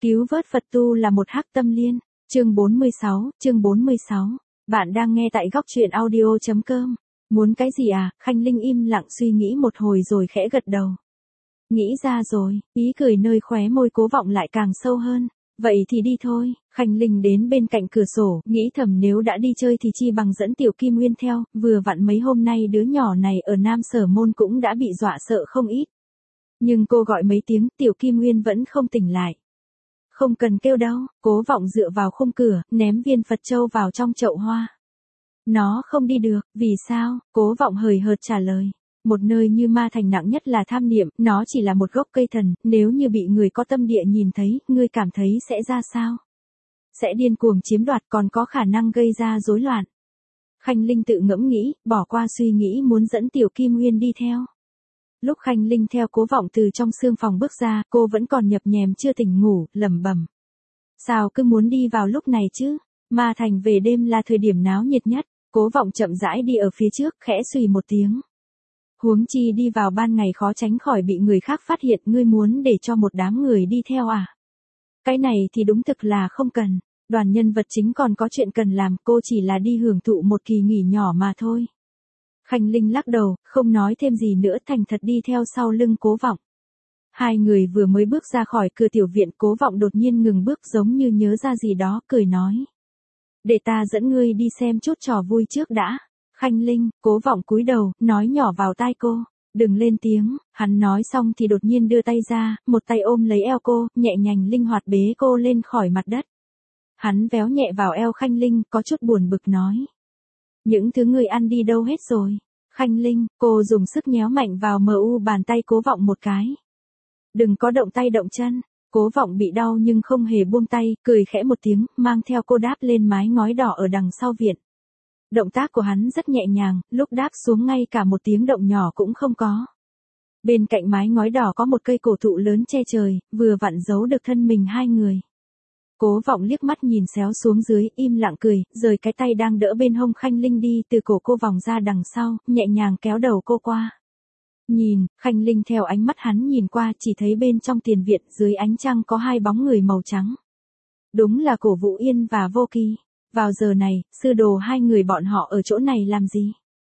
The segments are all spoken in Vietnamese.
Cứu vớt Phật tu là một hắc tâm liên. Chương 46. Bạn đang nghe tại góc truyện audio.com. Muốn cái gì à? Khanh Linh im lặng suy nghĩ một hồi rồi khẽ gật đầu. Nghĩ ra rồi, ý cười nơi khóe môi Cố Vọng lại càng sâu hơn. Vậy thì đi thôi. Khanh Linh đến bên cạnh cửa sổ, nghĩ thầm nếu đã đi chơi thì chi bằng dẫn Tiểu Kim Nguyên theo, vừa vặn mấy hôm nay đứa nhỏ này ở Nam Sở Môn cũng đã bị dọa sợ không ít. Nhưng cô gọi mấy tiếng, Tiểu Kim Nguyên vẫn không tỉnh lại. Không cần kêu đâu, Cố Vọng dựa vào khung cửa, ném viên Phật châu vào trong chậu hoa. Nó không đi được, vì sao? Cố Vọng hời hợt trả lời. Một nơi như ma thành nặng nhất là tham niệm, nó chỉ là một gốc cây thần, nếu như bị người có tâm địa nhìn thấy, ngươi cảm thấy sẽ ra sao? Sẽ điên cuồng chiếm đoạt, còn có khả năng gây ra rối loạn. Khanh Linh tự ngẫm nghĩ, bỏ qua suy nghĩ muốn dẫn Tiểu Kim Nguyên đi theo. Lúc Khanh Linh theo Cố Vọng từ trong sương phòng bước ra, cô vẫn còn nhập nhèm chưa tỉnh ngủ, lẩm bẩm. Sao cứ muốn đi vào lúc này chứ? Ma thành về đêm là thời điểm náo nhiệt nhất. Cố Vọng chậm rãi đi ở phía trước, khẽ xùy một tiếng. Huống chi đi vào ban ngày khó tránh khỏi bị người khác phát hiện, ngươi muốn để cho một đám người đi theo à? Cái này thì đúng thực là không cần. Đoàn nhân vật chính còn có chuyện cần làm, cô chỉ là đi hưởng thụ một kỳ nghỉ nhỏ mà thôi. Khanh Linh lắc đầu, không nói thêm gì nữa, thành thật đi theo sau lưng Cố Vọng. Hai người vừa mới bước ra khỏi cửa tiểu viện, Cố Vọng đột nhiên ngừng bước giống như nhớ ra gì đó, cười nói. Để ta dẫn ngươi đi xem chút trò vui trước đã. Khanh Linh, Cố Vọng cúi đầu, nói nhỏ vào tai cô. Đừng lên tiếng, hắn nói xong thì đột nhiên đưa tay ra, một tay ôm lấy eo cô, nhẹ nhàng linh hoạt bế cô lên khỏi mặt đất. Hắn véo nhẹ vào eo Khanh Linh, có chút buồn bực nói. Những thứ ngươi ăn đi đâu hết rồi? Khanh Linh, cô dùng sức nhéo mạnh vào bàn tay Cố Vọng một cái. Đừng có động tay động chân. Cố Vọng bị đau nhưng không hề buông tay, cười khẽ một tiếng, mang theo cô đáp lên mái ngói đỏ ở đằng sau viện. Động tác của hắn rất nhẹ nhàng, lúc đáp xuống ngay cả một tiếng động nhỏ cũng không có. Bên cạnh mái ngói đỏ có một cây cổ thụ lớn che trời, vừa vặn giấu được thân mình hai người. Cố Vọng liếc mắt nhìn xéo xuống dưới, im lặng cười, rời cái tay đang đỡ bên hông Khanh Linh đi, từ cổ cô vòng ra đằng sau, nhẹ nhàng kéo đầu cô qua. Nhìn, Khanh Linh theo ánh mắt hắn nhìn qua, chỉ thấy bên trong tiền viện dưới ánh trăng có hai bóng người màu trắng. Đúng là Cổ Vũ Yên và Vô Kỳ. Vào giờ này, sư đồ hai người bọn họ ở chỗ này làm gì?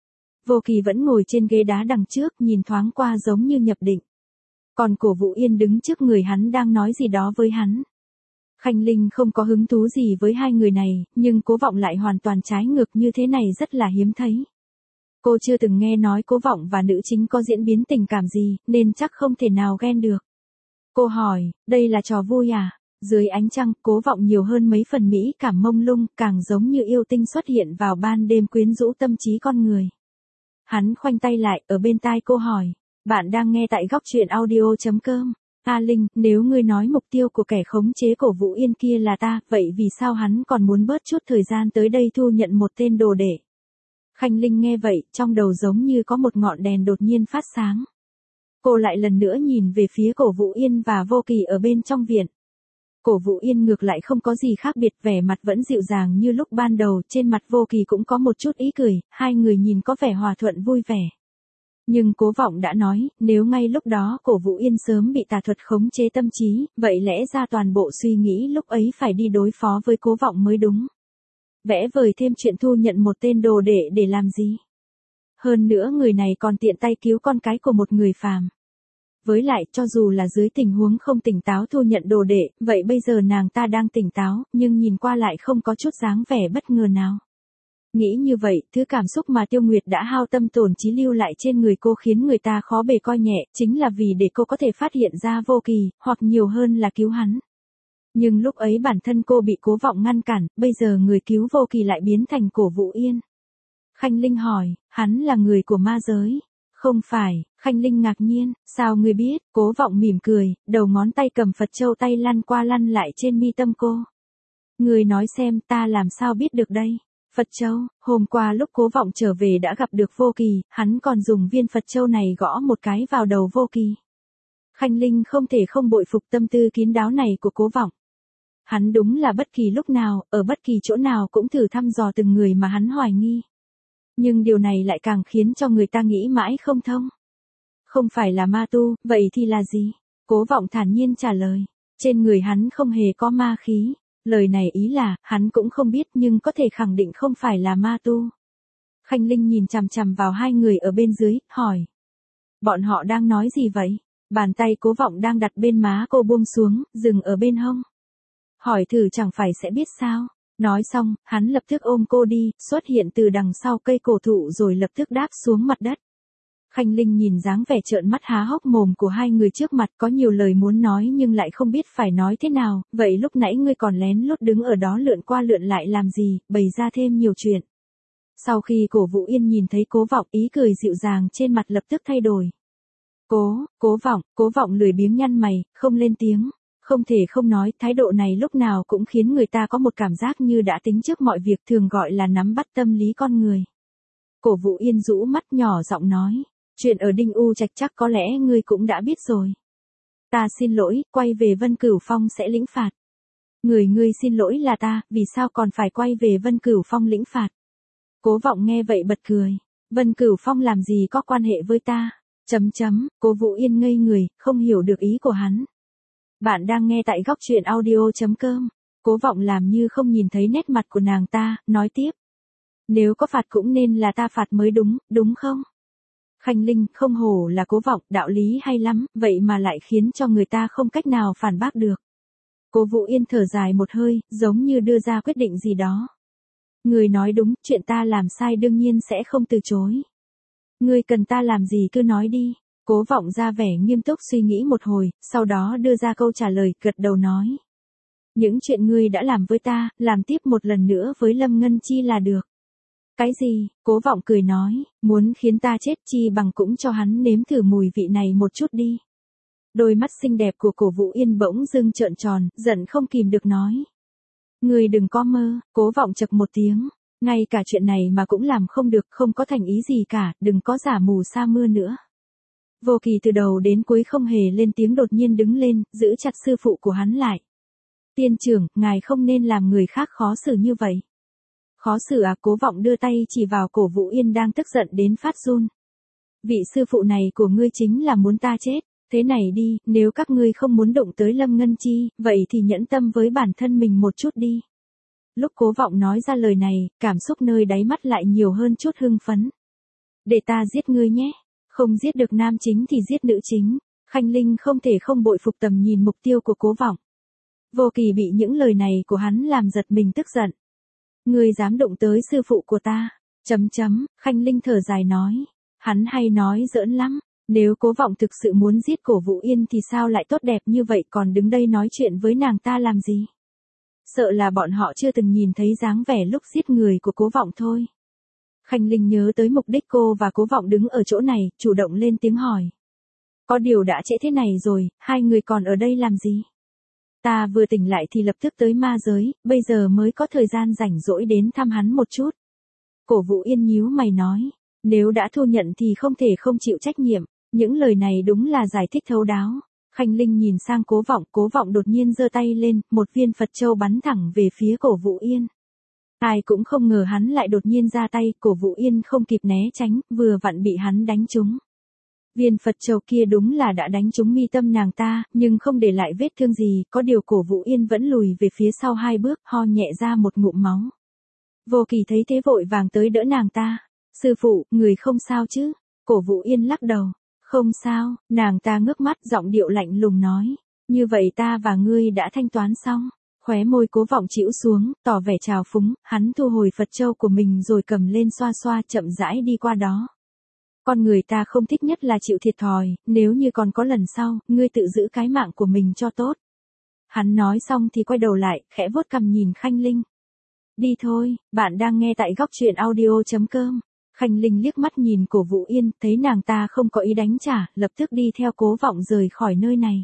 Vô Kỳ vẫn ngồi trên ghế đá đằng trước, nhìn thoáng qua giống như nhập định. Còn Cổ Vũ Yên đứng trước người hắn đang nói gì đó với hắn. Khanh Linh không có hứng thú gì với hai người này, nhưng Cố Vọng lại hoàn toàn trái ngược, như thế này rất là hiếm thấy. Cô chưa từng nghe nói Cố Vọng và nữ chính có diễn biến tình cảm gì, nên chắc không thể nào ghen được. Cô hỏi, đây là trò vui à? Dưới ánh trăng, Cố Vọng nhiều hơn mấy phần mỹ cảm mông lung, càng giống như yêu tinh xuất hiện vào ban đêm quyến rũ tâm trí con người. Hắn khoanh tay lại, ở bên tai cô hỏi, bạn đang nghe tại góc truyện audio.com. A Linh, nếu ngươi nói mục tiêu của kẻ khống chế Cổ Vũ Yên kia là ta, vậy vì sao hắn còn muốn bớt chút thời gian tới đây thu nhận một tên đồ đệ? Khanh Linh nghe vậy, trong đầu giống như có một ngọn đèn đột nhiên phát sáng. Cô lại lần nữa nhìn về phía Cổ Vũ Yên và Vô Kỳ ở bên trong viện. Cổ Vũ Yên ngược lại không có gì khác biệt, vẻ mặt vẫn dịu dàng như lúc ban đầu, trên mặt Vô Kỳ cũng có một chút ý cười, hai người nhìn có vẻ hòa thuận vui vẻ. Nhưng Cố Vọng đã nói, nếu ngay lúc đó Cổ Vũ Yên sớm bị tà thuật khống chế tâm trí, vậy lẽ ra toàn bộ suy nghĩ lúc ấy phải đi đối phó với Cố Vọng mới đúng. Vẽ vời thêm chuyện thu nhận một tên đồ đệ để làm gì? Hơn nữa người này còn tiện tay cứu con cái của một người phàm. Với lại, cho dù là dưới tình huống không tỉnh táo thu nhận đồ đệ, vậy bây giờ nàng ta đang tỉnh táo, nhưng nhìn qua lại không có chút dáng vẻ bất ngờ nào. Nghĩ như vậy, thứ cảm xúc mà Tiêu Nguyệt đã hao tâm tổn trí lưu lại trên người cô khiến người ta khó bề coi nhẹ, chính là vì để cô có thể phát hiện ra Vô Kỳ, hoặc nhiều hơn là cứu hắn. Nhưng lúc ấy bản thân cô bị Cố Vọng ngăn cản, bây giờ người cứu Vô Kỳ lại biến thành Cổ Vũ Yên. Khanh Linh hỏi, hắn là người của ma giới? Không phải. Khanh Linh ngạc nhiên, sao ngươi biết? Cố Vọng mỉm cười, đầu ngón tay cầm Phật châu tay lăn qua lăn lại trên mi tâm cô. Ngươi nói xem, ta làm sao biết được đây? Phật châu, hôm qua lúc Cố Vọng trở về đã gặp được Vô Kỳ, hắn còn dùng viên Phật châu này gõ một cái vào đầu Vô Kỳ. Khanh Linh không thể không bội phục tâm tư kín đáo này của Cố Vọng. Hắn đúng là bất kỳ lúc nào, ở bất kỳ chỗ nào cũng thử thăm dò từng người mà hắn hoài nghi. Nhưng điều này lại càng khiến cho người ta nghĩ mãi không thông. Không phải là ma tu, vậy thì là gì? Cố Vọng thản nhiên trả lời. Trên người hắn không hề có ma khí. Lời này ý là, hắn cũng không biết nhưng có thể khẳng định không phải là ma tu. Khanh Linh nhìn chằm chằm vào hai người ở bên dưới, hỏi. Bọn họ đang nói gì vậy? Bàn tay Cố Vọng đang đặt bên má cô buông xuống, dừng ở bên hông. Hỏi thử chẳng phải sẽ biết sao. Nói xong, hắn lập tức ôm cô đi, xuất hiện từ đằng sau cây cổ thụ rồi lập tức đáp xuống mặt đất. Khanh Linh nhìn dáng vẻ trợn mắt há hốc mồm của hai người trước mặt, có nhiều lời muốn nói nhưng lại không biết phải nói thế nào, vậy lúc nãy ngươi còn lén lút đứng ở đó lượn qua lượn lại làm gì, bày ra thêm nhiều chuyện. Sau khi Cổ Vũ Yên nhìn thấy Cố Vọng, ý cười dịu dàng trên mặt lập tức thay đổi. Cố Vọng lười biếng nhăn mày, không lên tiếng. Không thể không nói, thái độ này lúc nào cũng khiến người ta có một cảm giác như đã tính trước mọi việc, thường gọi là nắm bắt tâm lý con người. Cổ Vũ Yên rũ mắt nhỏ giọng nói, chuyện ở Đinh U Trạch chắc có lẽ ngươi cũng đã biết rồi. Ta xin lỗi, quay về Vân Cửu Phong sẽ lĩnh phạt. Ngươi xin lỗi là ta, vì sao còn phải quay về Vân Cửu Phong lĩnh phạt? Cố Vọng nghe vậy bật cười, Vân Cửu Phong làm gì có quan hệ với ta? Cố Vũ Yên ngây người, không hiểu được ý của hắn. Bạn đang nghe tại góc truyện audio.com. Cố Vọng làm như không nhìn thấy nét mặt của nàng ta, nói tiếp. Nếu có phạt cũng nên là ta phạt mới đúng, đúng không? Khanh Linh, không hổ là Cố Vọng, đạo lý hay lắm, vậy mà lại khiến cho người ta không cách nào phản bác được. Cố Vũ Yên thở dài một hơi, giống như đưa ra quyết định gì đó. Người nói đúng, chuyện ta làm sai đương nhiên sẽ không từ chối. Ngươi cần ta làm gì cứ nói đi. Cố Vọng ra vẻ nghiêm túc suy nghĩ một hồi, sau đó đưa ra câu trả lời, gật đầu nói. Những chuyện ngươi đã làm với ta, làm tiếp một lần nữa với Lâm Ngân Chi là được. Cái gì? Cố Vọng cười nói, muốn khiến ta chết chi bằng cũng cho hắn nếm thử mùi vị này một chút đi. Đôi mắt xinh đẹp của Cổ Vũ Yên bỗng dưng trợn tròn, giận không kìm được nói. Ngươi đừng có mơ. Cố Vọng chậc một tiếng. Ngay cả chuyện này mà cũng làm không được, không có thành ý gì cả, đừng có giả mù sa mưa nữa. Vô Kỳ từ đầu đến cuối không hề lên tiếng, đột nhiên đứng lên, giữ chặt sư phụ của hắn lại. Tiên trưởng, ngài không nên làm người khác khó xử như vậy. Khó xử à? Cố Vọng đưa tay chỉ vào Cổ Vũ Yên đang tức giận đến phát run. Vị sư phụ này của ngươi chính là muốn ta chết. Thế này đi, nếu các ngươi không muốn động tới Lâm Ngân Chi, vậy thì nhẫn tâm với bản thân mình một chút đi. Lúc Cố Vọng nói ra lời này, cảm xúc nơi đáy mắt lại nhiều hơn chút hưng phấn. Để ta giết ngươi nhé. Không giết được nam chính thì giết nữ chính. Khanh Linh không thể không bội phục tầm nhìn mục tiêu của Cố Vọng. Vô Kỳ bị những lời này của hắn làm giật mình tức giận. Ngươi dám động tới sư phụ của ta? Khanh Linh thở dài nói. Hắn hay nói giỡn lắm. Nếu Cố Vọng thực sự muốn giết Cổ Vũ Yên thì sao lại tốt đẹp như vậy còn đứng đây nói chuyện với nàng ta làm gì? Sợ là bọn họ chưa từng nhìn thấy dáng vẻ lúc giết người của Cố Vọng thôi. Khanh Linh nhớ tới mục đích cô và Cố Vọng đứng ở chỗ này, chủ động lên tiếng hỏi. Có điều đã trễ thế này rồi, hai người còn ở đây làm gì? Ta vừa tỉnh lại thì lập tức tới ma giới, bây giờ mới có thời gian rảnh rỗi đến thăm hắn một chút. Cổ Vũ Yên nhíu mày nói, nếu đã thu nhận thì không thể không chịu trách nhiệm, những lời này đúng là giải thích thấu đáo. Khanh Linh nhìn sang Cố Vọng đột nhiên giơ tay lên, một viên Phật châu bắn thẳng về phía Cổ Vũ Yên. Ai cũng không ngờ hắn lại đột nhiên ra tay, Cổ Vũ Yên không kịp né tránh, vừa vặn bị hắn đánh trúng. Viên Phật châu kia đúng là đã đánh trúng mi tâm nàng ta, nhưng không để lại vết thương gì, có điều Cổ Vũ Yên vẫn lùi về phía sau 2 bước, ho nhẹ ra một ngụm máu. Vô Kỳ thấy thế vội vàng tới đỡ nàng ta. Sư phụ, người không sao chứ? Cổ Vũ Yên lắc đầu. Không sao, nàng ta ngước mắt, giọng điệu lạnh lùng nói. Như vậy ta và ngươi đã thanh toán xong. Khóe môi Cố Vọng chĩu xuống, tỏ vẻ trào phúng, hắn thu hồi Phật châu của mình rồi cầm lên xoa xoa, chậm rãi đi qua đó. Con người ta không thích nhất là chịu thiệt thòi, nếu như còn có lần sau, ngươi tự giữ cái mạng của mình cho tốt. Hắn nói xong thì quay đầu lại, khẽ vuốt cằm nhìn Khanh Linh. Đi thôi, bạn đang nghe tại góc truyện audio.com. Khanh Linh liếc mắt nhìn Cổ Vũ Yên, thấy nàng ta không có ý đánh trả, lập tức đi theo Cố Vọng rời khỏi nơi này.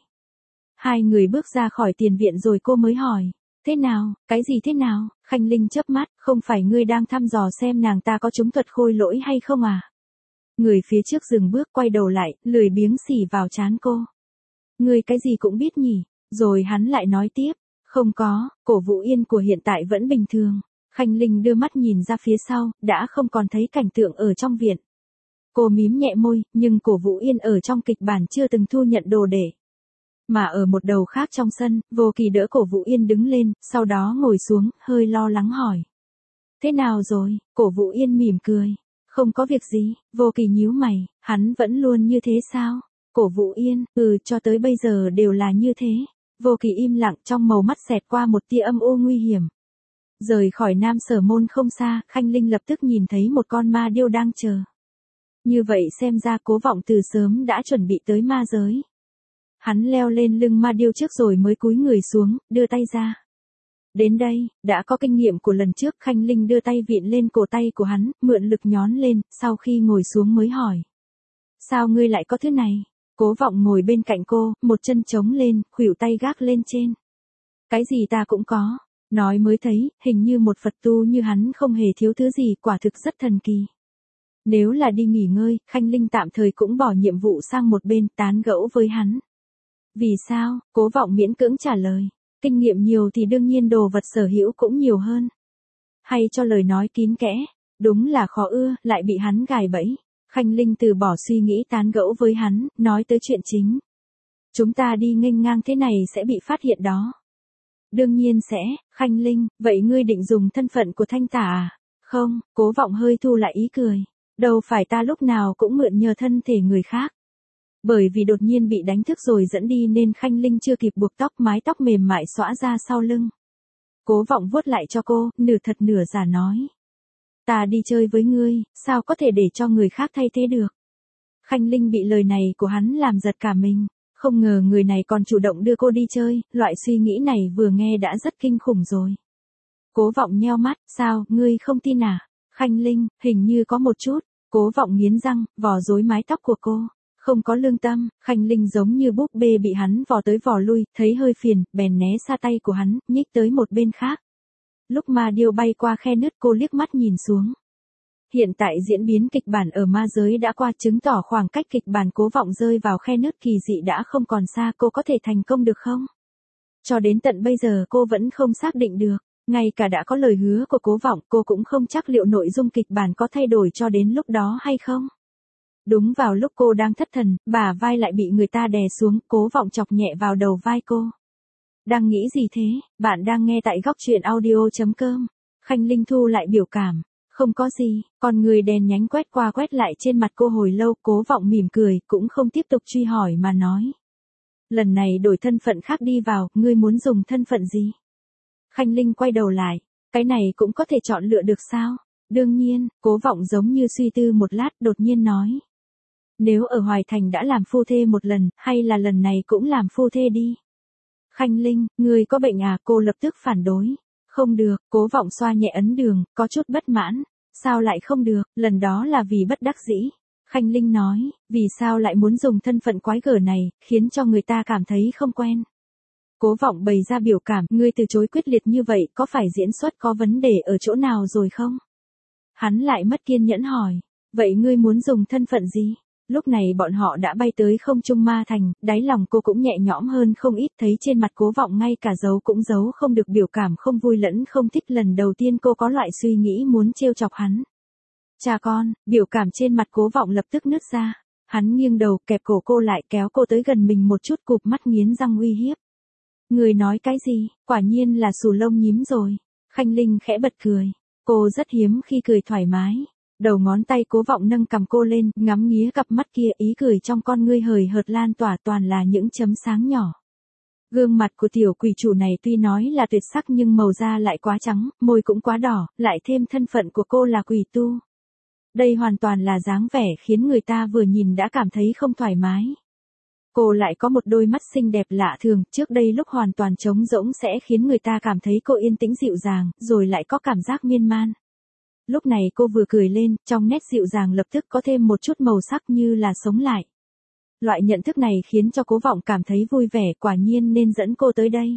Hai người bước ra khỏi tiền viện rồi cô mới hỏi. Thế nào, cái gì thế nào? Khanh Linh chớp mắt, không phải ngươi đang thăm dò xem nàng ta có trúng thuật khôi lỗi hay không à? Người phía trước dừng bước quay đầu lại, lười biếng xỉ vào trán cô. Ngươi cái gì cũng biết nhỉ? Rồi hắn lại nói tiếp. Không có, Cổ Vũ Yên của hiện tại vẫn bình thường. Khanh Linh đưa mắt nhìn ra phía sau, đã không còn thấy cảnh tượng ở trong viện. Cô mím nhẹ môi, nhưng Cổ Vũ Yên ở trong kịch bản chưa từng thu nhận đồ đệ. Mà ở một đầu khác trong sân, Vô Kỳ đỡ Cổ Vũ Yên đứng lên, sau đó ngồi xuống, hơi lo lắng hỏi. Thế nào rồi? Cổ Vũ Yên mỉm cười. Không có việc gì. Vô Kỳ nhíu mày, hắn vẫn luôn như thế sao? Cổ Vũ Yên, cho tới bây giờ đều là như thế. Vô Kỳ im lặng, trong màu mắt xẹt qua một tia âm u nguy hiểm. Rời khỏi Nam Sở Môn không xa, Khanh Linh lập tức nhìn thấy một con ma điêu đang chờ. Như vậy xem ra Cố Vọng từ sớm đã chuẩn bị tới ma giới. Hắn leo lên lưng ma điêu trước rồi mới cúi người xuống, đưa tay ra. Đến đây, đã có kinh nghiệm của lần trước, Khanh Linh đưa tay vịn lên cổ tay của hắn, mượn lực nhón lên, sau khi ngồi xuống mới hỏi. Sao ngươi lại có thứ này? Cố Vọng ngồi bên cạnh cô, một chân chống lên, khuỷu tay gác lên trên. Cái gì ta cũng có. Nói mới thấy, hình như một Phật tu như hắn không hề thiếu thứ gì, quả thực rất thần kỳ. Nếu là đi nghỉ ngơi, Khanh Linh tạm thời cũng bỏ nhiệm vụ sang một bên, tán gẫu với hắn. Vì sao? Cố Vọng miễn cưỡng trả lời. Kinh nghiệm nhiều thì đương nhiên đồ vật sở hữu cũng nhiều hơn. Hay cho lời nói kín kẽ, đúng là khó ưa, lại bị hắn gài bẫy. Khanh Linh từ bỏ suy nghĩ tán gẫu với hắn, nói tới chuyện chính. Chúng ta đi nghênh ngang thế này sẽ bị phát hiện đó. Đương nhiên sẽ. Khanh Linh, vậy ngươi định dùng thân phận của Thanh Tả à? Không, Cố Vọng hơi thu lại ý cười. Đâu phải ta lúc nào cũng mượn nhờ thân thể người khác. Bởi vì đột nhiên bị đánh thức rồi dẫn đi nên Khanh Linh chưa kịp buộc tóc, mái tóc mềm mại xõa ra sau lưng. Cố Vọng vuốt lại cho cô, nửa thật nửa giả nói. Ta đi chơi với ngươi, sao có thể để cho người khác thay thế được? Khanh Linh bị lời này của hắn làm giật cả mình. Không ngờ người này còn chủ động đưa cô đi chơi, loại suy nghĩ này vừa nghe đã rất kinh khủng rồi. Cố Vọng nheo mắt, sao, ngươi không tin à? Khanh Linh, hình như có một chút. Cố Vọng nghiến răng, vò rối mái tóc của cô. Không có lương tâm, Khanh Linh giống như búp bê bị hắn vò tới vò lui, thấy hơi phiền, bèn né xa tay của hắn, nhích tới một bên khác. Lúc ma điêu bay qua khe nứt cô liếc mắt nhìn xuống. Hiện tại diễn biến kịch bản ở ma giới đã qua, chứng tỏ khoảng cách kịch bản Cố Vọng rơi vào khe nứt kỳ dị đã không còn xa, cô có thể thành công được không? Cho đến tận bây giờ cô vẫn không xác định được, ngay cả đã có lời hứa của Cố Vọng cô cũng không chắc liệu nội dung kịch bản có thay đổi cho đến lúc đó hay không. Đúng vào lúc cô đang thất thần, bả vai lại bị người ta đè xuống, Cố Vọng chọc nhẹ vào đầu vai cô. Đang nghĩ gì thế? Bạn đang nghe tại góc truyện audio.com. Khanh Linh thu lại biểu cảm. Không có gì, còn người đèn nhánh quét qua quét lại trên mặt cô hồi lâu, Cố Vọng mỉm cười, cũng không tiếp tục truy hỏi mà nói. Lần này đổi thân phận khác đi vào, ngươi muốn dùng thân phận gì? Khanh Linh quay đầu lại, cái này cũng có thể chọn lựa được sao? Đương nhiên, Cố Vọng giống như suy tư một lát, đột nhiên nói. Nếu ở Hoài Thành đã làm phu thê một lần, hay là lần này cũng làm phu thê đi? Khanh Linh, ngươi có bệnh à? Cô lập tức phản đối. Không được, Cố Vọng xoa nhẹ ấn đường, có chút bất mãn. Sao lại không được, lần đó là vì bất đắc dĩ. Khanh Linh nói, vì sao lại muốn dùng thân phận quái gở này, khiến cho người ta cảm thấy không quen. Cố Vọng bày ra biểu cảm, ngươi từ chối quyết liệt như vậy, có phải diễn xuất có vấn đề ở chỗ nào rồi không? Hắn lại mất kiên nhẫn hỏi, vậy ngươi muốn dùng thân phận gì? Lúc này bọn họ đã bay tới không trung ma thành, đáy lòng cô cũng nhẹ nhõm hơn không ít, thấy trên mặt Cố Vọng ngay cả giấu cũng giấu không được biểu cảm không vui lẫn không thích, lần đầu tiên cô có loại suy nghĩ muốn trêu chọc hắn. Cha con, biểu cảm trên mặt Cố Vọng lập tức nứt ra. Hắn nghiêng đầu kẹp cổ cô lại, kéo cô tới gần mình một chút, cụp mắt nghiến răng uy hiếp. Người nói cái gì? Quả nhiên là xù lông nhím rồi. Khanh Linh khẽ bật cười. Cô rất hiếm khi cười thoải mái. Đầu ngón tay Cố Vọng nâng cằm cô lên, ngắm nghía cặp mắt kia, ý cười trong con ngươi hời hợt lan tỏa, toàn là những chấm sáng nhỏ. Gương mặt của tiểu quỷ chủ này tuy nói là tuyệt sắc nhưng màu da lại quá trắng, môi cũng quá đỏ, lại thêm thân phận của cô là quỷ tu. Đây hoàn toàn là dáng vẻ khiến người ta vừa nhìn đã cảm thấy không thoải mái. Cô lại có một đôi mắt xinh đẹp lạ thường, trước đây lúc hoàn toàn trống rỗng sẽ khiến người ta cảm thấy cô yên tĩnh dịu dàng, rồi lại có cảm giác miên man. Lúc này cô vừa cười lên, trong nét dịu dàng lập tức có thêm một chút màu sắc như là sống lại. Loại nhận thức này khiến cho Cố Vọng cảm thấy vui vẻ, quả nhiên nên dẫn cô tới đây.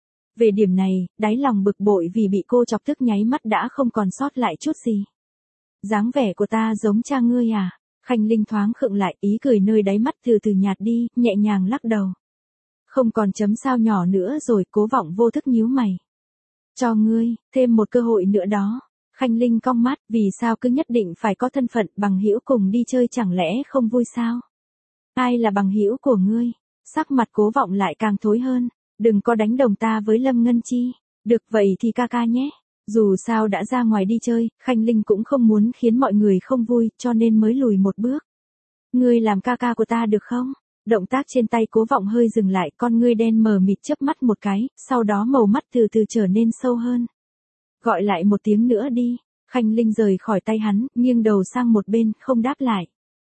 Về điểm này, đáy lòng bực bội vì bị cô chọc tức nháy mắt đã không còn sót lại chút gì. Dáng vẻ của ta giống cha ngươi à? Khanh Linh thoáng khựng lại, ý cười nơi đáy mắt từ từ nhạt đi, nhẹ nhàng lắc đầu. Không còn chấm sao nhỏ nữa rồi, Cố Vọng vô thức nhíu mày. Cho ngươi, thêm một cơ hội nữa đó. Khanh Linh cong mắt, vì sao cứ nhất định phải có thân phận bằng hữu cùng đi chơi, chẳng lẽ không vui sao? Ai là bằng hữu của ngươi? Sắc mặt Cố Vọng lại càng thối hơn. Đừng có đánh đồng ta với Lâm Ngân Chi. Được vậy thì ca ca nhé. Dù sao đã ra ngoài đi chơi, Khanh Linh cũng không muốn khiến mọi người không vui, cho nên mới lùi một bước. Ngươi làm ca ca của ta được không? Động tác trên tay Cố Vọng hơi dừng lại, con ngươi đen mờ mịt chớp mắt một cái, sau đó màu mắt từ từ trở nên sâu hơn. Gọi lại một tiếng nữa đi. Khanh Linh rời khỏi tay hắn, nghiêng đầu sang một bên, không đáp lại.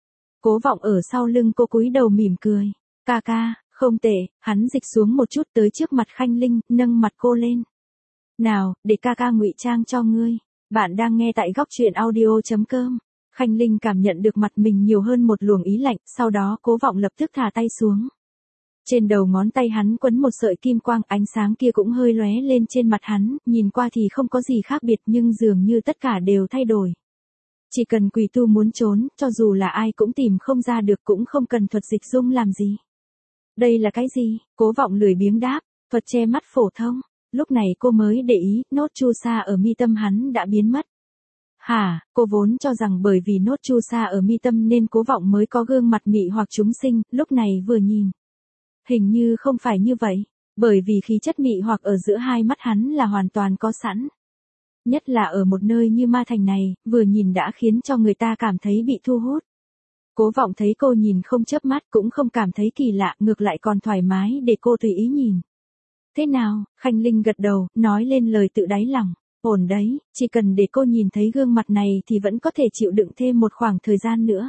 Cố Vọng ở sau lưng cô cúi đầu mỉm cười. Ca ca, không tệ. Hắn dịch xuống một chút tới trước mặt Khanh Linh, nâng mặt cô lên. Nào, để ca ca ngụy trang cho ngươi. Bạn đang nghe tại góc truyện audio.com. Khanh Linh cảm nhận được mặt mình nhiều hơn một luồng ý lạnh, sau đó Cố Vọng lập tức thả tay xuống. Trên đầu ngón tay hắn quấn một sợi kim quang, ánh sáng kia cũng hơi lóe lên trên mặt hắn, nhìn qua thì không có gì khác biệt nhưng dường như tất cả đều thay đổi. Chỉ cần quỷ tu muốn trốn, cho dù là ai cũng tìm không ra được, cũng không cần thuật dịch dung làm gì. Đây là cái gì? Cố Vọng lười biếng đáp, thuật che mắt phổ thông. Lúc này cô mới để ý, nốt chu sa ở mi tâm hắn đã biến mất. Hả, cô vốn cho rằng bởi vì nốt chu sa ở mi tâm nên Cố Vọng mới có gương mặt mị hoặc chúng sinh, lúc này vừa nhìn. Hình như không phải như vậy, bởi vì khí chất mị hoặc ở giữa hai mắt hắn là hoàn toàn có sẵn. Nhất là ở một nơi như Ma Thành này, vừa nhìn đã khiến cho người ta cảm thấy bị thu hút. Cố Vọng thấy cô nhìn không chớp mắt cũng không cảm thấy kỳ lạ, ngược lại còn thoải mái để cô tùy ý nhìn. Thế nào? Khanh Linh gật đầu, nói lên lời tự đáy lòng. Ổn đấy, chỉ cần để cô nhìn thấy gương mặt này thì vẫn có thể chịu đựng thêm một khoảng thời gian nữa.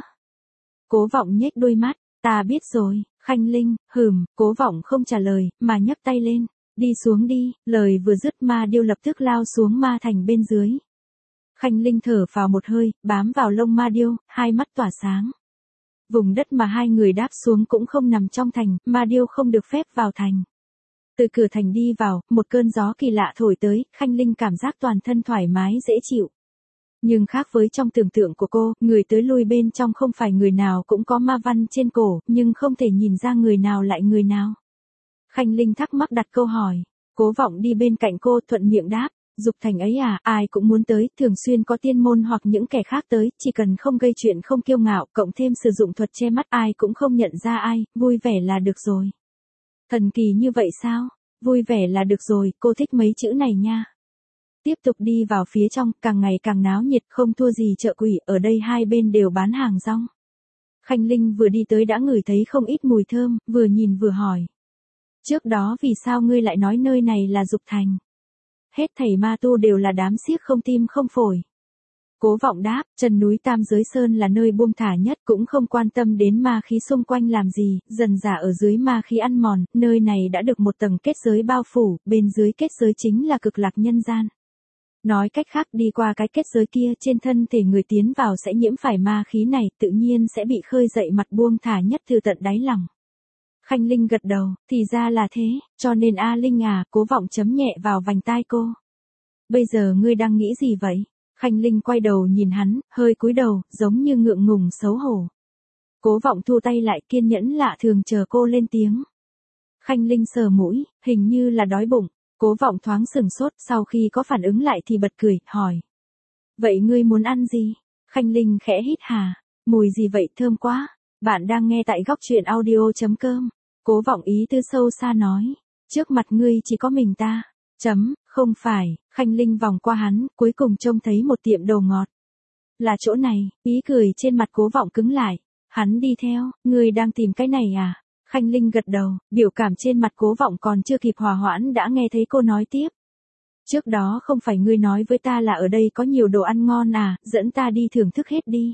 Cố Vọng nhếch đôi mắt, ta biết rồi. Khanh Linh, Cố Vọng không trả lời, mà nhấc tay lên. Đi xuống đi, lời vừa dứt ma điêu lập tức lao xuống Ma Thành bên dưới. Khanh Linh thở phào một hơi, bám vào lông ma điêu, hai mắt tỏa sáng. Vùng đất mà hai người đáp xuống cũng không nằm trong thành, ma điêu không được phép vào thành. Từ cửa thành đi vào, một cơn gió kỳ lạ thổi tới, Khanh Linh cảm giác toàn thân thoải mái dễ chịu. Nhưng khác với trong tưởng tượng của cô, người tới lui bên trong không phải người nào cũng có ma văn trên cổ, nhưng không thể nhìn ra người nào lại người nào. Khanh Linh thắc mắc đặt câu hỏi. Cố Vọng đi bên cạnh cô thuận miệng đáp, Dục Thành ấy à, ai cũng muốn tới, thường xuyên có tiên môn hoặc những kẻ khác tới, chỉ cần không gây chuyện không kiêu ngạo, cộng thêm sử dụng thuật che mắt ai cũng không nhận ra ai, vui vẻ là được rồi. Thần kỳ như vậy sao? Vui vẻ là được rồi, cô thích mấy chữ này nha. Tiếp tục đi vào phía trong, càng ngày càng náo nhiệt, không thua gì chợ quỷ, ở đây hai bên đều bán hàng rong. Khanh Linh vừa đi tới đã ngửi thấy không ít mùi thơm, vừa nhìn vừa hỏi. Trước đó vì sao ngươi lại nói nơi này là Dục Thành? Hết thảy ma tu đều là đám xiếc không tim không phổi. Cố Vọng đáp, chân núi Tam Giới Sơn là nơi buông thả nhất, cũng không quan tâm đến ma khí xung quanh làm gì, dần dà ở dưới ma khí ăn mòn, nơi này đã được một tầng kết giới bao phủ, bên dưới kết giới chính là cực lạc nhân gian. Nói cách khác, đi qua cái kết giới kia, trên thân thể người tiến vào sẽ nhiễm phải ma khí này, tự nhiên sẽ bị khơi dậy mặt buông thả nhất từ tận đáy lòng. Khanh Linh gật đầu, thì ra là thế, cho nên A Linh à, Cố Vọng chấm nhẹ vào vành tai cô. Bây giờ ngươi đang nghĩ gì vậy? Khanh Linh quay đầu nhìn hắn, hơi cúi đầu, giống như ngượng ngùng xấu hổ. Cố Vọng thu tay lại, kiên nhẫn lạ thường chờ cô lên tiếng. Khanh Linh sờ mũi, hình như là đói bụng. Cố Vọng thoáng sửng sốt, sau khi có phản ứng lại thì bật cười, hỏi. Vậy ngươi muốn ăn gì? Khanh Linh khẽ hít hà. Mùi gì vậy, thơm quá. Bạn đang nghe tại góc truyện audio.com. Cố Vọng ý tư sâu xa nói. Trước mặt ngươi chỉ có mình ta. Không phải. Khanh Linh vòng qua hắn, cuối cùng trông thấy một tiệm đồ ngọt. Là chỗ này, ý cười trên mặt Cố Vọng cứng lại. Hắn đi theo, ngươi đang tìm cái này à? Khanh Linh gật đầu, biểu cảm trên mặt Cố Vọng còn chưa kịp hòa hoãn đã nghe thấy cô nói tiếp. Trước đó không phải ngươi nói với ta là ở đây có nhiều đồ ăn ngon à, dẫn ta đi thưởng thức hết đi.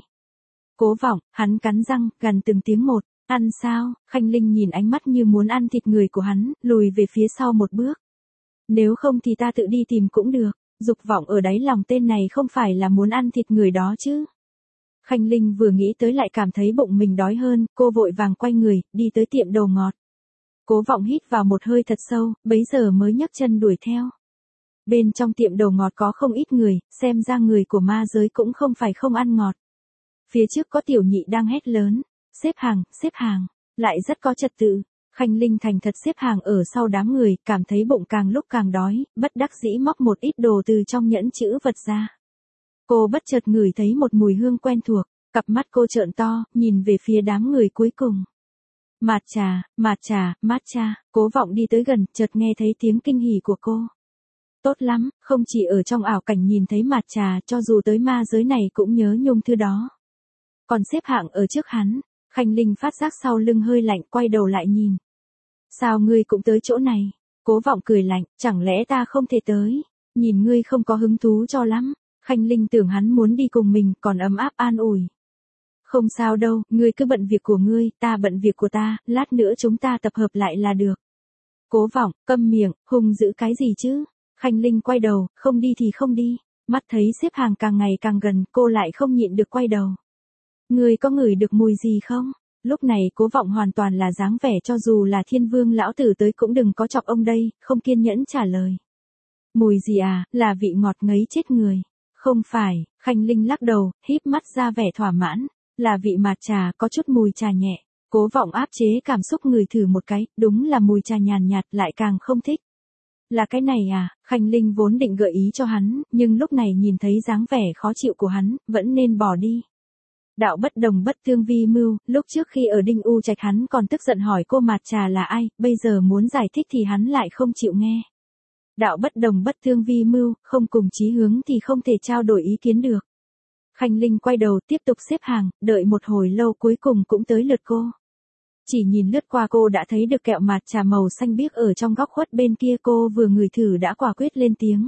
Cố Vọng, hắn cắn răng, gần từng tiếng một, ăn sao? Khanh Linh nhìn ánh mắt như muốn ăn thịt người của hắn, lùi về phía sau một bước. Nếu không thì ta tự đi tìm cũng được, dục vọng ở đáy lòng tên này không phải là muốn ăn thịt người đó chứ. Khanh Linh vừa nghĩ tới lại cảm thấy bụng mình đói hơn, cô vội vàng quay người, đi tới tiệm đồ ngọt. Cố Vọng hít vào một hơi thật sâu, bấy giờ mới nhấc chân đuổi theo. Bên trong tiệm đồ ngọt có không ít người, xem ra người của ma giới cũng không phải không ăn ngọt. Phía trước có tiểu nhị đang hét lớn, xếp hàng, lại rất có trật tự. Khanh Linh thành thật xếp hàng ở sau đám người, cảm thấy bụng càng lúc càng đói, bất đắc dĩ móc một ít đồ từ trong nhẫn chữ vật ra. Cô bất chợt ngửi thấy một mùi hương quen thuộc, cặp mắt cô trợn to, nhìn về phía đám người cuối cùng. matcha, Cố Vọng đi tới gần, chợt nghe thấy tiếng kinh hỉ của cô. Tốt lắm, không chỉ ở trong ảo cảnh nhìn thấy matcha, cho dù tới ma giới này cũng nhớ nhung thứ đó. Còn xếp hạng ở trước hắn, Khanh Linh phát giác sau lưng hơi lạnh, quay đầu lại nhìn. Sao ngươi cũng tới chỗ này? Cố Vọng cười lạnh, chẳng lẽ ta không thể tới? Nhìn ngươi không có hứng thú cho lắm. Khanh Linh tưởng hắn muốn đi cùng mình, còn ấm áp an ủi. Không sao đâu, ngươi cứ bận việc của ngươi, ta bận việc của ta, lát nữa chúng ta tập hợp lại là được. Cố Vọng, câm miệng, hung dữ cái gì chứ? Khanh Linh quay đầu, không đi thì không đi. Mắt thấy xếp hàng càng ngày càng gần, cô lại không nhịn được quay đầu. Ngươi có ngửi được mùi gì không? Lúc này Cố Vọng hoàn toàn là dáng vẻ cho dù là Thiên Vương lão tử tới cũng đừng có chọc ông đây, không kiên nhẫn trả lời. Mùi gì à, là vị ngọt ngấy chết người. Không phải, Khanh Linh lắc đầu, híp mắt ra vẻ thỏa mãn, là vị matcha, có chút mùi trà nhẹ. Cố Vọng áp chế cảm xúc ngửi thử một cái, đúng là mùi trà nhàn nhạt, lại càng không thích. Là cái này à? Khanh Linh vốn định gợi ý cho hắn, nhưng lúc này nhìn thấy dáng vẻ khó chịu của hắn, vẫn nên bỏ đi. Đạo bất đồng bất tương vi mưu, lúc trước khi ở Đinh U Trạch hắn còn tức giận hỏi cô matcha là ai, bây giờ muốn giải thích thì hắn lại không chịu nghe. Đạo bất đồng bất tương vi mưu, không cùng chí hướng thì không thể trao đổi ý kiến được. Khanh Linh quay đầu tiếp tục xếp hàng, đợi một hồi lâu cuối cùng cũng tới lượt cô. Chỉ nhìn lướt qua cô đã thấy được kẹo matcha màu xanh biếc ở trong góc khuất bên kia, cô vừa ngửi thử đã quả quyết lên tiếng.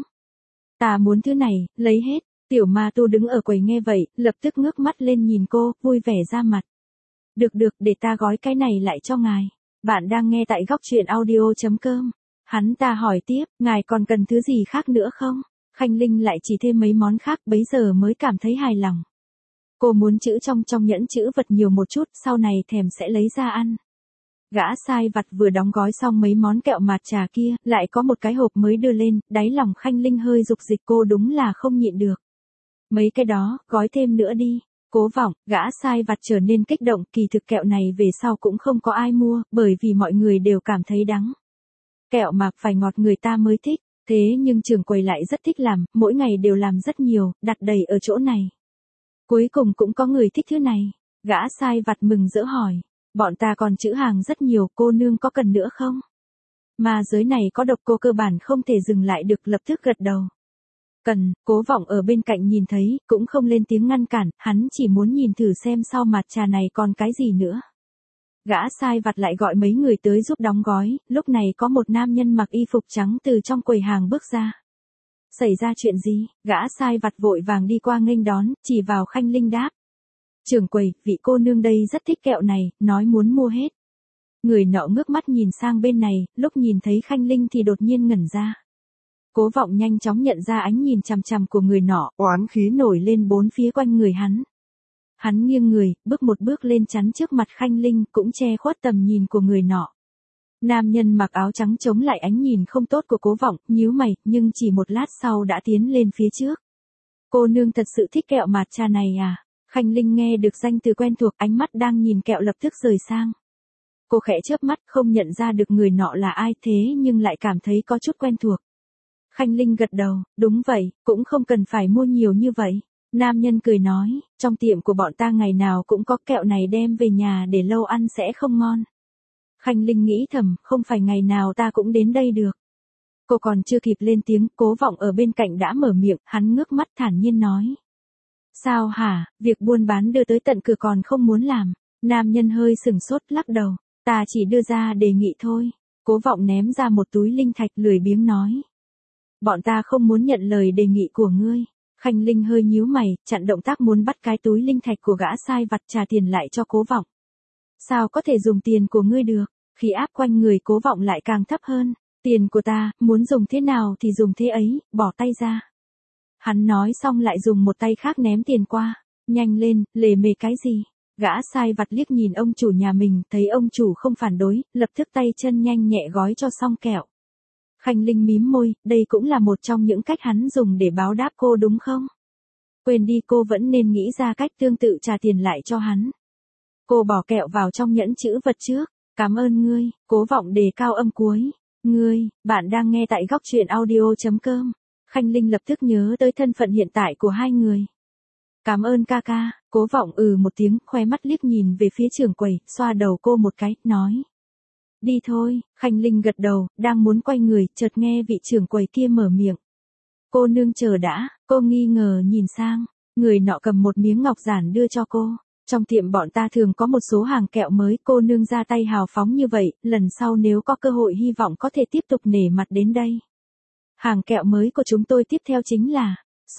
Ta muốn thứ này, lấy hết. Tiểu ma tu đứng ở quầy nghe vậy, lập tức ngước mắt lên nhìn cô, vui vẻ ra mặt. Được, để ta gói cái này lại cho ngài. Bạn đang nghe tại góc truyện audio.com. Hắn ta hỏi tiếp, ngài còn cần thứ gì khác nữa không? Khanh Linh lại chỉ thêm mấy món khác, bấy giờ mới cảm thấy hài lòng. Cô muốn chữ trong nhẫn chữ vật nhiều một chút, sau này thèm sẽ lấy ra ăn. Gã sai vặt vừa đóng gói xong mấy món kẹo matcha kia, lại có một cái hộp mới đưa lên, đáy lòng Khanh Linh hơi dục dịch, cô đúng là không nhịn được. Mấy cái đó, gói thêm nữa đi. Cố Vọng, gã sai vặt trở nên kích động, kỳ thực kẹo này về sau cũng không có ai mua, bởi vì mọi người đều cảm thấy đắng. Kẹo mạc phải ngọt người ta mới thích, thế nhưng trưởng quầy lại rất thích làm, mỗi ngày đều làm rất nhiều, đặt đầy ở chỗ này. Cuối cùng cũng có người thích thứ này. Gã sai vặt mừng rỡ hỏi, bọn ta còn trữ hàng rất nhiều, cô nương có cần nữa không? Mà giới này có độc, cô cơ bản không thể dừng lại được, lập tức gật đầu. Cần, Cố Vọng ở bên cạnh nhìn thấy, cũng không lên tiếng ngăn cản, hắn chỉ muốn nhìn thử xem sau matcha này còn cái gì nữa. Gã sai vặt lại gọi mấy người tới giúp đóng gói, lúc này có một nam nhân mặc y phục trắng từ trong quầy hàng bước ra. Xảy ra chuyện gì? Gã sai vặt vội vàng đi qua nghênh đón, chỉ vào Khanh Linh đáp. Trưởng quầy, vị cô nương đây rất thích kẹo này, nói muốn mua hết. Người nọ ngước mắt nhìn sang bên này, lúc nhìn thấy Khanh Linh thì đột nhiên ngẩn ra. Cố Vọng nhanh chóng nhận ra ánh nhìn chằm chằm của người nọ, oán khí nổi lên bốn phía quanh người hắn. Hắn nghiêng người, bước một bước lên chắn trước mặt Khanh Linh, cũng che khuất tầm nhìn của người nọ. Nam nhân mặc áo trắng chống lại ánh nhìn không tốt của Cố Vọng, nhíu mày, nhưng chỉ một lát sau đã tiến lên phía trước. Cô nương thật sự thích kẹo matcha này à? Khanh Linh nghe được danh từ quen thuộc, ánh mắt đang nhìn kẹo lập tức rời sang. Cô khẽ chớp mắt, không nhận ra được người nọ là ai, thế nhưng lại cảm thấy có chút quen thuộc. Khanh Linh gật đầu, đúng vậy, cũng không cần phải mua nhiều như vậy. Nam nhân cười nói, trong tiệm của bọn ta ngày nào cũng có, kẹo này đem về nhà để lâu ăn sẽ không ngon. Khanh Linh nghĩ thầm, không phải ngày nào ta cũng đến đây được. Cô còn chưa kịp lên tiếng, Cố Vọng ở bên cạnh đã mở miệng, hắn ngước mắt thản nhiên nói. Sao hả, việc buôn bán đưa tới tận cửa còn không muốn làm. Nam nhân hơi sừng sốt lắc đầu, ta chỉ đưa ra đề nghị thôi. Cố Vọng ném ra một túi linh thạch lười biếng nói. Bọn ta không muốn nhận lời đề nghị của ngươi. Khanh Linh hơi nhíu mày, chặn động tác muốn bắt cái túi linh thạch của gã sai vặt, trả tiền lại cho Cố Vọng. Sao có thể dùng tiền của ngươi được? Khí áp quanh người Cố Vọng lại càng thấp hơn. Tiền của ta, muốn dùng thế nào thì dùng thế ấy, bỏ tay ra. Hắn nói xong lại dùng một tay khác ném tiền qua. Nhanh lên, lề mề cái gì? Gã sai vặt liếc nhìn ông chủ nhà mình, thấy ông chủ không phản đối, lập tức tay chân nhanh nhẹ gói cho xong kẹo. Khanh Linh mím môi, đây cũng là một trong những cách hắn dùng để báo đáp cô đúng không? Quên đi, cô vẫn nên nghĩ ra cách tương tự trả tiền lại cho hắn. Cô bỏ kẹo vào trong nhẫn chữ vật trước. Cảm ơn ngươi. Cố Vọng đề cao âm cuối. Ngươi, bạn đang nghe tại góc truyện audio.com. Khanh Linh lập tức nhớ tới thân phận hiện tại của hai người. Cảm ơn ca ca. Cố Vọng một tiếng, khoe mắt liếc nhìn về phía trưởng quầy, xoa đầu cô một cái, nói. Đi thôi. Khanh Linh gật đầu, đang muốn quay người, chợt nghe vị trưởng quầy kia mở miệng. Cô nương chờ đã. Cô nghi ngờ nhìn sang, người nọ cầm một miếng ngọc giản đưa cho cô. Trong tiệm bọn ta thường có một số hàng kẹo mới, cô nương ra tay hào phóng như vậy, lần sau nếu có cơ hội hy vọng có thể tiếp tục nể mặt đến đây. Hàng kẹo mới của chúng tôi tiếp theo chính là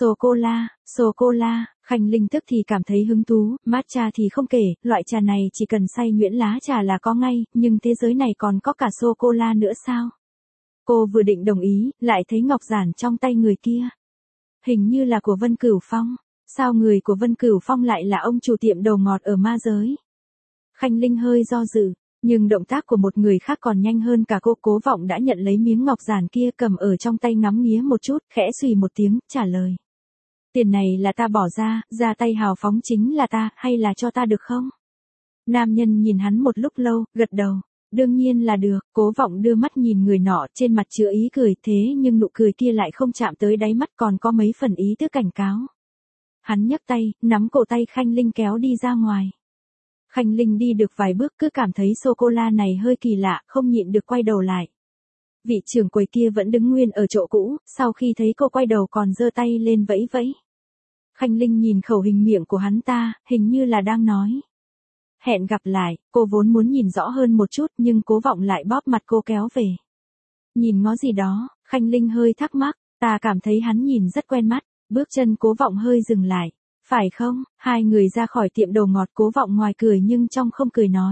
sô-cô-la. Khanh Linh tức thì cảm thấy hứng thú, matcha thì không kể, loại trà này chỉ cần xay nhuyễn lá trà là có ngay, nhưng thế giới này còn có cả sô-cô-la nữa sao? Cô vừa định đồng ý, lại thấy ngọc giản trong tay người kia. Hình như là của Vân Cửu Phong. Sao người của Vân Cửu Phong lại là ông chủ tiệm đồ ngọt ở ma giới? Khanh Linh hơi do dự, nhưng động tác của một người khác còn nhanh hơn cả cô. Cố Vọng đã nhận lấy miếng ngọc giản kia, cầm ở trong tay ngắm nghía một chút, khẽ xùy một tiếng, trả lời. Tiền này là ta bỏ ra tay hào phóng chính là ta, hay là cho ta được không? Nam nhân nhìn hắn một lúc lâu, gật đầu. Đương nhiên là được. Cố Vọng đưa mắt nhìn người nọ, trên mặt chứa ý cười, thế nhưng nụ cười kia lại không chạm tới đáy mắt, còn có mấy phần ý tứ cảnh cáo. Hắn nhấc tay, nắm cổ tay Khanh Linh kéo đi ra ngoài. Khanh Linh đi được vài bước cứ cảm thấy sô-cô-la này hơi kỳ lạ, không nhịn được quay đầu lại. Vị trưởng quầy kia vẫn đứng nguyên ở chỗ cũ, sau khi thấy cô quay đầu còn giơ tay lên vẫy vẫy. Khanh Linh nhìn khẩu hình miệng của hắn ta, hình như là đang nói. Hẹn gặp lại. Cô vốn muốn nhìn rõ hơn một chút nhưng Cố Vọng lại bóp mặt cô kéo về. Nhìn ngó gì đó, Khanh Linh hơi thắc mắc, ta cảm thấy hắn nhìn rất quen mắt. Bước chân Cố Vọng hơi dừng lại. Phải không? Hai người ra khỏi tiệm đồ ngọt, Cố Vọng ngoài cười nhưng trong không cười nói.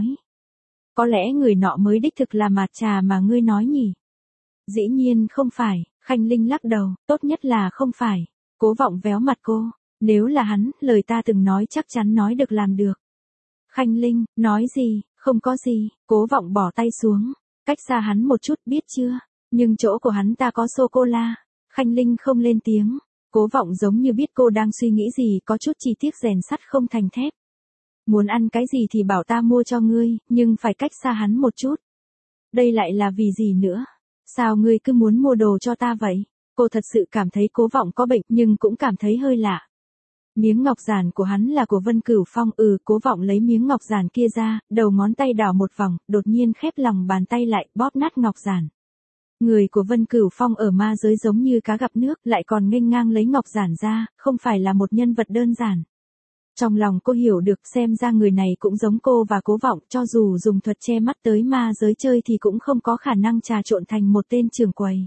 Có lẽ người nọ mới đích thực là mạt trà mà ngươi nói nhỉ? Dĩ nhiên không phải. Khanh Linh lắc đầu, tốt nhất là không phải. Cố Vọng véo mặt cô. Nếu là hắn, lời ta từng nói chắc chắn nói được làm được. Khanh Linh, nói gì? Không có gì. Cố Vọng bỏ tay xuống, cách xa hắn một chút, biết chưa? Nhưng chỗ của hắn ta có sô-cô-la. Khanh Linh không lên tiếng. Cố Vọng giống như biết cô đang suy nghĩ gì, có chút chi tiết rèn sắt không thành thép. Muốn ăn cái gì thì bảo ta mua cho ngươi, nhưng phải cách xa hắn một chút. Đây lại là vì gì nữa? Sao ngươi cứ muốn mua đồ cho ta vậy? Cô thật sự cảm thấy Cố Vọng có bệnh, nhưng cũng cảm thấy hơi lạ. Miếng ngọc giản của hắn là của Vân Cửu Phong. Cố Vọng lấy miếng ngọc giản kia ra, đầu ngón tay đảo một vòng, đột nhiên khép lòng bàn tay lại, bóp nát ngọc giản. Người của Vân Cửu Phong ở ma giới giống như cá gặp nước, lại còn nghênh ngang lấy ngọc giản ra, không phải là một nhân vật đơn giản. Trong lòng cô hiểu được, xem ra người này cũng giống cô và Cố Vọng, cho dù dùng thuật che mắt tới ma giới chơi thì cũng không có khả năng trà trộn thành một tên trưởng quầy.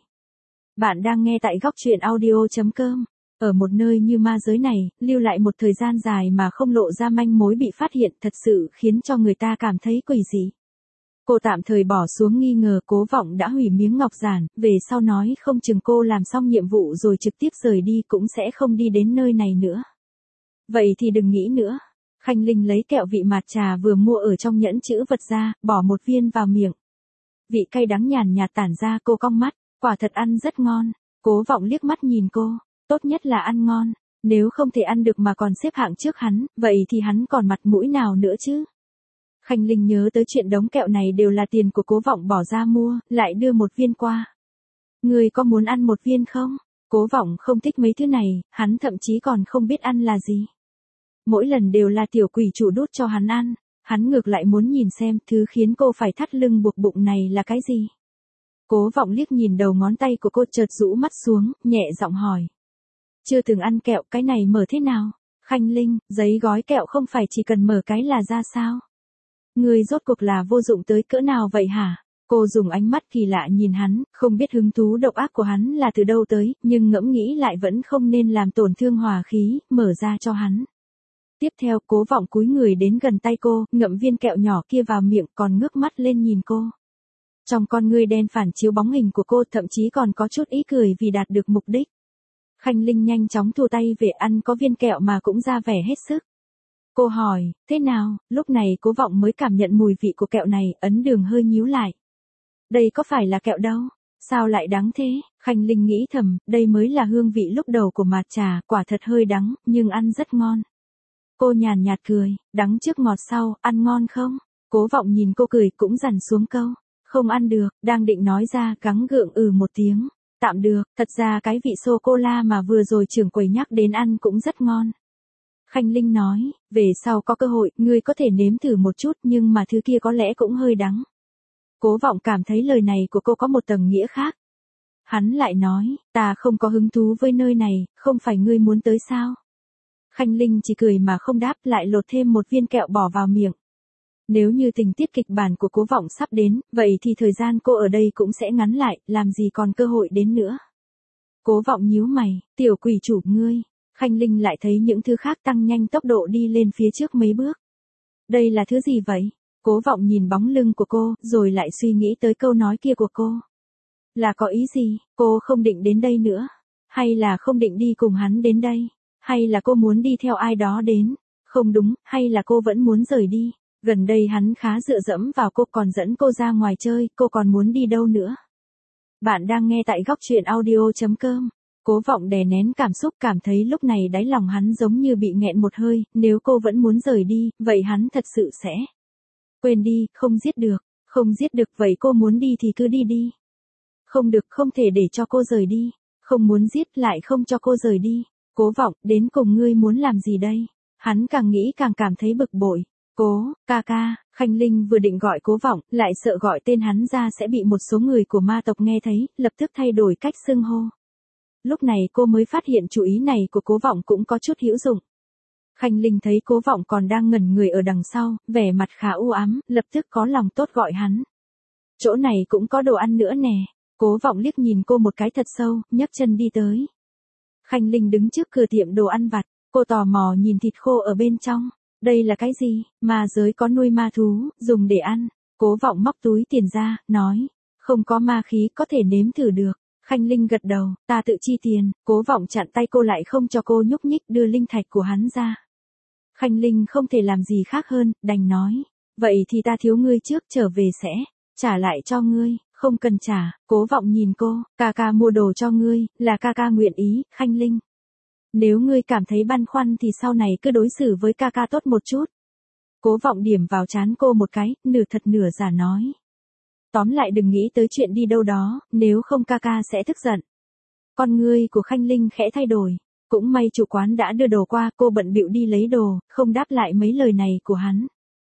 Bạn đang nghe tại góc truyện audio.com. Ở một nơi như ma giới này, lưu lại một thời gian dài mà không lộ ra manh mối bị phát hiện thật sự khiến cho người ta cảm thấy quỷ dị. Cô tạm thời bỏ xuống nghi ngờ. Cố Vọng đã hủy miếng ngọc giản, về sau nói không chừng cô làm xong nhiệm vụ rồi trực tiếp rời đi cũng sẽ không đi đến nơi này nữa. Vậy thì đừng nghĩ nữa. Khanh Linh lấy kẹo vị mạt trà vừa mua ở trong nhẫn chữ vật ra, bỏ một viên vào miệng. Vị cay đắng nhàn nhạt tản ra, cô cong mắt, quả thật ăn rất ngon. Cố Vọng liếc mắt nhìn cô, tốt nhất là ăn ngon, nếu không thể ăn được mà còn xếp hạng trước hắn, vậy thì hắn còn mặt mũi nào nữa chứ? Khanh Linh nhớ tới chuyện đống kẹo này đều là tiền của Cố Vọng bỏ ra mua, lại đưa một viên qua. Người có muốn ăn một viên không? Cố Vọng không thích mấy thứ này, hắn thậm chí còn không biết ăn là gì. Mỗi lần đều là tiểu quỷ chủ đút cho hắn ăn, hắn ngược lại muốn nhìn xem thứ khiến cô phải thắt lưng buộc bụng này là cái gì. Cố Vọng liếc nhìn đầu ngón tay của cô, chợt rũ mắt xuống, nhẹ giọng hỏi. Chưa từng ăn kẹo, cái này mở thế nào? Khanh Linh, giấy gói kẹo không phải chỉ cần mở cái là ra sao? Người rốt cuộc là vô dụng tới cỡ nào vậy hả? Cô dùng ánh mắt kỳ lạ nhìn hắn, không biết hứng thú độc ác của hắn là từ đâu tới, nhưng ngẫm nghĩ lại vẫn không nên làm tổn thương hòa khí, mở ra cho hắn. Tiếp theo, Cố Vọng cúi người đến gần tay cô, ngậm viên kẹo nhỏ kia vào miệng, còn ngước mắt lên nhìn cô. Trong con ngươi đen phản chiếu bóng hình của cô, thậm chí còn có chút ý cười vì đạt được mục đích. Khanh Linh nhanh chóng thu tay về, ăn có viên kẹo mà cũng ra vẻ hết sức. Cô hỏi, thế nào? Lúc này Cố Vọng mới cảm nhận mùi vị của kẹo này, ấn đường hơi nhíu lại. Đây có phải là kẹo đâu? Sao lại đắng thế? Khanh Linh nghĩ thầm, đây mới là hương vị lúc đầu của mạt trà, quả thật hơi đắng, nhưng ăn rất ngon. Cô nhàn nhạt cười, đắng trước ngọt sau, ăn ngon không? Cố Vọng nhìn cô cười cũng dằn xuống câu, không ăn được, đang định nói ra, gắng gượng một tiếng. Tạm được, thật ra cái vị sô-cô-la mà vừa rồi trưởng quầy nhắc đến ăn cũng rất ngon. Khanh Linh nói, về sau có cơ hội, ngươi có thể nếm thử một chút nhưng mà thứ kia có lẽ cũng hơi đắng. Cố Vọng cảm thấy lời này của cô có một tầng nghĩa khác. Hắn lại nói, ta không có hứng thú với nơi này, không phải ngươi muốn tới sao? Khanh Linh chỉ cười mà không đáp, lại lột thêm một viên kẹo bỏ vào miệng. Nếu như tình tiết kịch bản của Cố Vọng sắp đến, vậy thì thời gian cô ở đây cũng sẽ ngắn lại, làm gì còn cơ hội đến nữa. Cố Vọng nhíu mày, tiểu quỷ chủ ngươi. Khanh Linh lại thấy những thứ khác tăng nhanh tốc độ đi lên phía trước mấy bước. Đây là thứ gì vậy? Cố Vọng nhìn bóng lưng của cô, rồi lại suy nghĩ tới câu nói kia của cô. Là có ý gì? Cô không định đến đây nữa? Hay là không định đi cùng hắn đến đây? Hay là cô muốn đi theo ai đó đến? Không đúng, hay là cô vẫn muốn rời đi? Gần đây hắn khá dựa dẫm vào cô, còn dẫn cô ra ngoài chơi, cô còn muốn đi đâu nữa? Bạn đang nghe tại góc truyện audio.com. Cố Vọng đè nén cảm xúc, cảm thấy lúc này đáy lòng hắn giống như bị nghẹn một hơi, nếu cô vẫn muốn rời đi, vậy hắn thật sự sẽ quên đi, không giết được, vậy cô muốn đi thì cứ đi đi. Không được, không thể để cho cô rời đi, không muốn giết lại không cho cô rời đi. Cố Vọng, đến cùng ngươi muốn làm gì đây? Hắn càng nghĩ càng cảm thấy bực bội. Ca ca. Khanh Linh vừa định gọi Cố Vọng, lại sợ gọi tên hắn ra sẽ bị một số người của ma tộc nghe thấy, lập tức thay đổi cách xưng hô. Lúc này cô mới phát hiện chú ý này của Cố Vọng cũng có chút hữu dụng. Khanh Linh thấy Cố Vọng còn đang ngẩn người ở đằng sau, vẻ mặt khá u ám, lập tức có lòng tốt gọi hắn. Chỗ này cũng có đồ ăn nữa nè. Cố Vọng liếc nhìn cô một cái thật sâu, nhấc chân đi tới. Khanh Linh đứng trước cửa tiệm đồ ăn vặt, cô tò mò nhìn thịt khô ở bên trong. Đây là cái gì? Ma giới có nuôi ma thú, dùng để ăn. Cố Vọng móc túi tiền ra, nói, không có ma khí, có thể nếm thử được. Khanh Linh gật đầu, ta tự chi tiền. Cố Vọng chặn tay cô lại không cho cô nhúc nhích, đưa linh thạch của hắn ra. Khanh Linh không thể làm gì khác hơn, đành nói, vậy thì ta thiếu ngươi trước, trở về sẽ trả lại cho ngươi. Không cần trả. Cố Vọng nhìn cô, ca ca mua đồ cho ngươi, là ca ca nguyện ý. Khanh Linh, nếu ngươi cảm thấy băn khoăn thì sau này cứ đối xử với ca ca tốt một chút. Cố Vọng điểm vào trán cô một cái, nửa thật nửa giả nói. Tóm lại đừng nghĩ tới chuyện đi đâu đó, nếu không ca ca sẽ tức giận. Con ngươi của Khanh Linh khẽ thay đổi. Cũng may chủ quán đã đưa đồ qua, cô bận bịu đi lấy đồ, không đáp lại mấy lời này của hắn.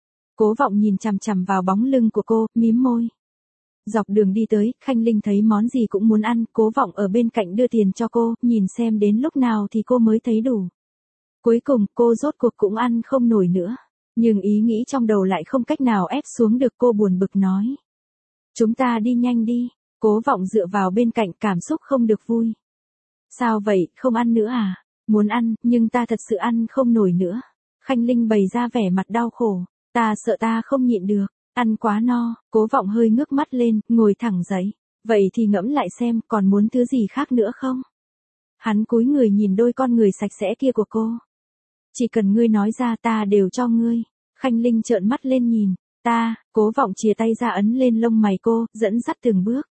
Cố Vọng nhìn chằm chằm vào bóng lưng của cô, mím môi. Dọc đường đi tới, Khanh Linh thấy món gì cũng muốn ăn, Cố Vọng ở bên cạnh đưa tiền cho cô, nhìn xem đến lúc nào thì cô mới thấy đủ. Cuối cùng, cô rốt cuộc cũng ăn không nổi nữa. Nhưng ý nghĩ trong đầu lại không cách nào ép xuống được, cô buồn bực nói. Chúng ta đi nhanh đi. Cố Vọng dựa vào bên cạnh, cảm xúc không được vui. Sao vậy, không ăn nữa à? Muốn ăn, nhưng ta thật sự ăn không nổi nữa. Khanh Linh bày ra vẻ mặt đau khổ. Ta sợ ta không nhịn được. Ăn quá no. Cố Vọng hơi ngước mắt lên, ngồi thẳng dậy. Vậy thì ngẫm lại xem, còn muốn thứ gì khác nữa không? Hắn cúi người nhìn đôi con người sạch sẽ kia của cô. Chỉ cần ngươi nói ra ta đều cho ngươi. Khanh Linh trợn mắt lên nhìn. Ta. Cố Vọng chìa tay ra ấn lên lông mày cô, dẫn dắt từng bước.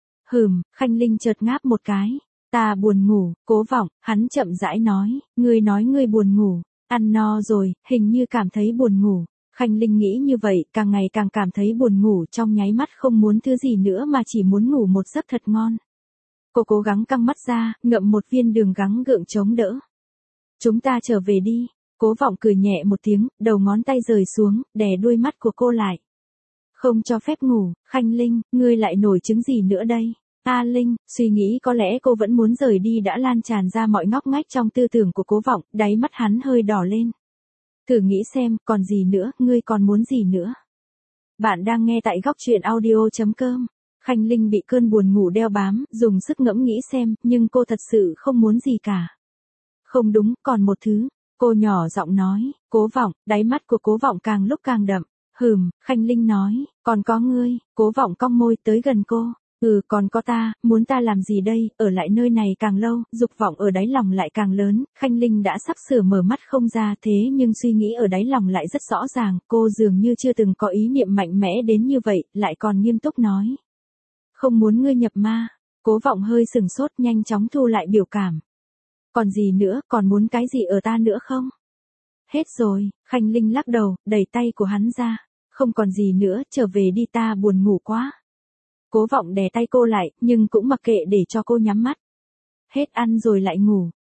Khanh Linh chợt ngáp một cái. Ta buồn ngủ. Cố Vọng, hắn chậm rãi nói ngươi buồn ngủ. Ăn no rồi, hình như cảm thấy buồn ngủ. Khanh Linh nghĩ như vậy, càng ngày càng cảm thấy buồn ngủ, trong nháy mắt không muốn thứ gì nữa mà chỉ muốn ngủ một giấc thật ngon. Cô cố gắng căng mắt ra, ngậm một viên đường gắng gượng chống đỡ. Chúng ta trở về đi. Cố Vọng cười nhẹ một tiếng, đầu ngón tay rời xuống, đè đuôi mắt của cô lại. Không cho phép ngủ. Khanh Linh, ngươi lại nổi chứng gì nữa đây? A Linh, suy nghĩ có lẽ cô vẫn muốn rời đi đã lan tràn ra mọi ngóc ngách trong tư tưởng của Cố Vọng, đáy mắt hắn hơi đỏ lên. Thử nghĩ xem, còn gì nữa, ngươi còn muốn gì nữa? Bạn đang nghe tại góc truyện audio.com. Khanh Linh bị cơn buồn ngủ đeo bám, dùng sức ngẫm nghĩ xem, nhưng cô thật sự không muốn gì cả. Không đúng, còn một thứ. Cô nhỏ giọng nói. Cố Vọng, đáy mắt của Cố Vọng càng lúc càng đậm. Khanh Linh nói, còn có ngươi. Cố Vọng cong môi tới gần cô. Còn có ta, muốn ta làm gì đây, ở lại nơi này càng lâu, dục vọng ở đáy lòng lại càng lớn. Khanh Linh đã sắp sửa mở mắt không ra, thế nhưng suy nghĩ ở đáy lòng lại rất rõ ràng, cô dường như chưa từng có ý niệm mạnh mẽ đến như vậy, lại còn nghiêm túc nói. Không muốn ngươi nhập ma. Cố Vọng hơi sừng sốt, nhanh chóng thu lại biểu cảm. Còn gì nữa, còn muốn cái gì ở ta nữa không? Hết rồi. Khanh Linh lắc đầu, đẩy tay của hắn ra. Không còn gì nữa, trở về đi, ta buồn ngủ quá. Cố Vọng đè tay cô lại, nhưng cũng mặc kệ để cho cô nhắm mắt. Hết ăn rồi lại ngủ.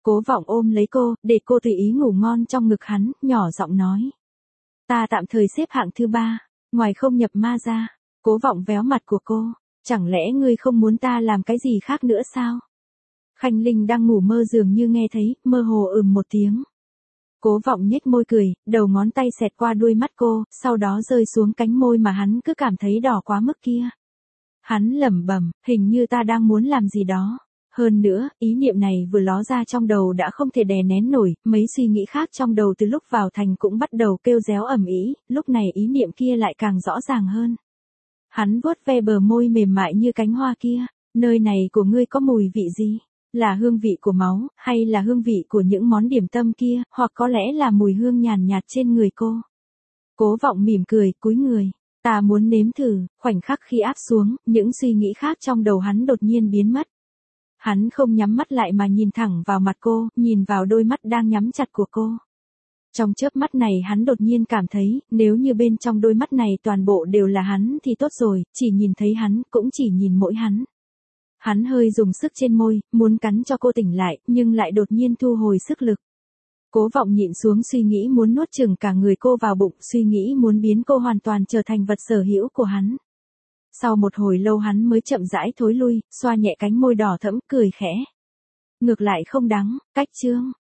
Cố Vọng ôm lấy cô, để cô tùy ý ngủ ngon trong ngực hắn, nhỏ giọng nói. Ta tạm thời xếp hạng thứ 3, ngoài không nhập ma ra. Cố Vọng véo mặt của cô, chẳng lẽ ngươi không muốn ta làm cái gì khác nữa sao? Khanh Linh đang ngủ mơ dường như nghe thấy, mơ hồ một tiếng. Cố Vọng nhếch môi cười, đầu ngón tay xẹt qua đuôi mắt cô, sau đó rơi xuống cánh môi mà hắn cứ cảm thấy đỏ quá mức kia. Hắn lẩm bẩm, hình như ta đang muốn làm gì đó. Hơn nữa, ý niệm này vừa ló ra trong đầu đã không thể đè nén nổi, mấy suy nghĩ khác trong đầu từ lúc vào thành cũng bắt đầu kêu réo ầm ĩ, lúc này ý niệm kia lại càng rõ ràng hơn. Hắn vuốt ve bờ môi mềm mại như cánh hoa kia, nơi này của ngươi có mùi vị gì? Là hương vị của máu, hay là hương vị của những món điểm tâm kia, hoặc có lẽ là mùi hương nhàn nhạt trên người cô? Cố Vọng mỉm cười, cúi người. Ta muốn nếm thử, khoảnh khắc khi áp xuống, những suy nghĩ khác trong đầu hắn đột nhiên biến mất. Hắn không nhắm mắt lại mà nhìn thẳng vào mặt cô, nhìn vào đôi mắt đang nhắm chặt của cô. Trong chớp mắt này hắn đột nhiên cảm thấy, nếu như bên trong đôi mắt này toàn bộ đều là hắn thì tốt rồi, chỉ nhìn thấy hắn, cũng chỉ nhìn mỗi hắn. Hắn hơi dùng sức trên môi, muốn cắn cho cô tỉnh lại, nhưng lại đột nhiên thu hồi sức lực. Cố Vọng nhịn xuống suy nghĩ muốn nuốt chửng cả người cô vào bụng, suy nghĩ muốn biến cô hoàn toàn trở thành vật sở hữu của hắn. Sau một hồi lâu hắn mới chậm rãi thối lui, xoa nhẹ cánh môi đỏ thẫm, cười khẽ. Ngược lại không đắng, cách chương.